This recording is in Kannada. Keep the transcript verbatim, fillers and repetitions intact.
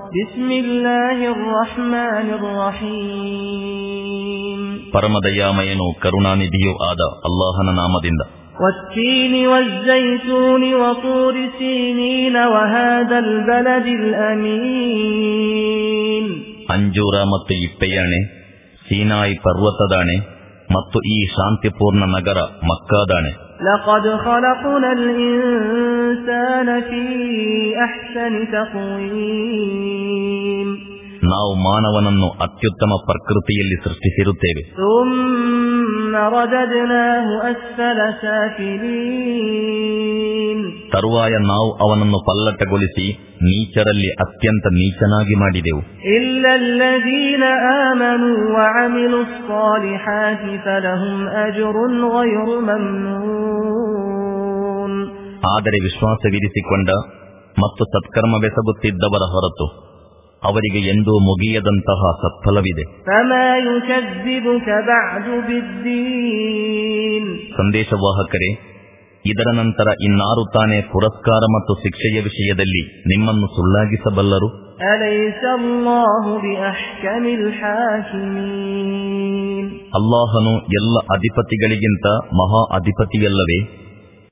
ಬಿಸ್ಮಿಲ್ಲಾಹಿರ್ ರಹ್ಮಾನಿರ್ ರಹೀಮ್. ಪರಮದಯಾಮಯನು ಕರುಣಾನಿಧಿಯೂ ಆದ ಅಲ್ಲಾಹನ ನಾಮದಿಂದ. والتين والزيتون وطور سينين وهذا البلد الأمين. ಅಂಜೂರ ಮತ್ತು ಇಪ್ಪೆಯಣೆ, ಸೀನಾಯಿ ಪರ್ವತದಾಣೆ ಮತ್ತು ಈ ಶಾಂತಿಪೂರ್ಣ ನಗರ ಮಕ್ಕಾದಾಣೆ. لقد خلقنا الإنسان في أحسن تقويم. ನಾವು ಮಾನವನನ್ನು ಅತ್ಯುತ್ತಮ ಪ್ರಕೃತಿಯಲ್ಲಿ ಸೃಷ್ಟಿಸಿರುತ್ತೇವೆ. ثم رددناه أسفل سافلين. ತರುವಾಯ ನಾವು ಅವನನ್ನು ಪಲ್ಲಟಗೊಳಿಸಿ ನೀಚರಲ್ಲಿ ಅತ್ಯಂತ ನೀಚನಾಗಿ ಮಾಡಿದೆವು. إلا الذين آمنوا وعملوا الصالحات فلهم أجر غير ممنون. ಆದರೆ ವಿಶ್ವಾಸವಿರಿಸಿಕೊಂಡ ಮತ್ತು ಸತ್ಕರ್ಮವೆಸಗುತ್ತಿದ್ದವರ ಹೊರತು ಅವರಿಗೆ ಎಂದೂ ಮುಗಿಯದಂತಹ ಸತ್ಫಲವಿದೆ. ಸಂದೇಶವಾಹಕರೇ, ಇದರ ನಂತರ ಇನ್ನಾರು ತಾನೇ ಪುರಸ್ಕಾರ ಮತ್ತು ಶಿಕ್ಷೆಯ ವಿಷಯದಲ್ಲಿ ನಿಮ್ಮನ್ನು ಸುಳ್ಳಾಗಿಸಬಲ್ಲರು? ಅಲ್ಲಾಹನು ಎಲ್ಲ ಅಧಿಪತಿಗಳಿಗಿಂತ ಮಹಾ ಅಧಿಪತಿಯಲ್ಲವೇ?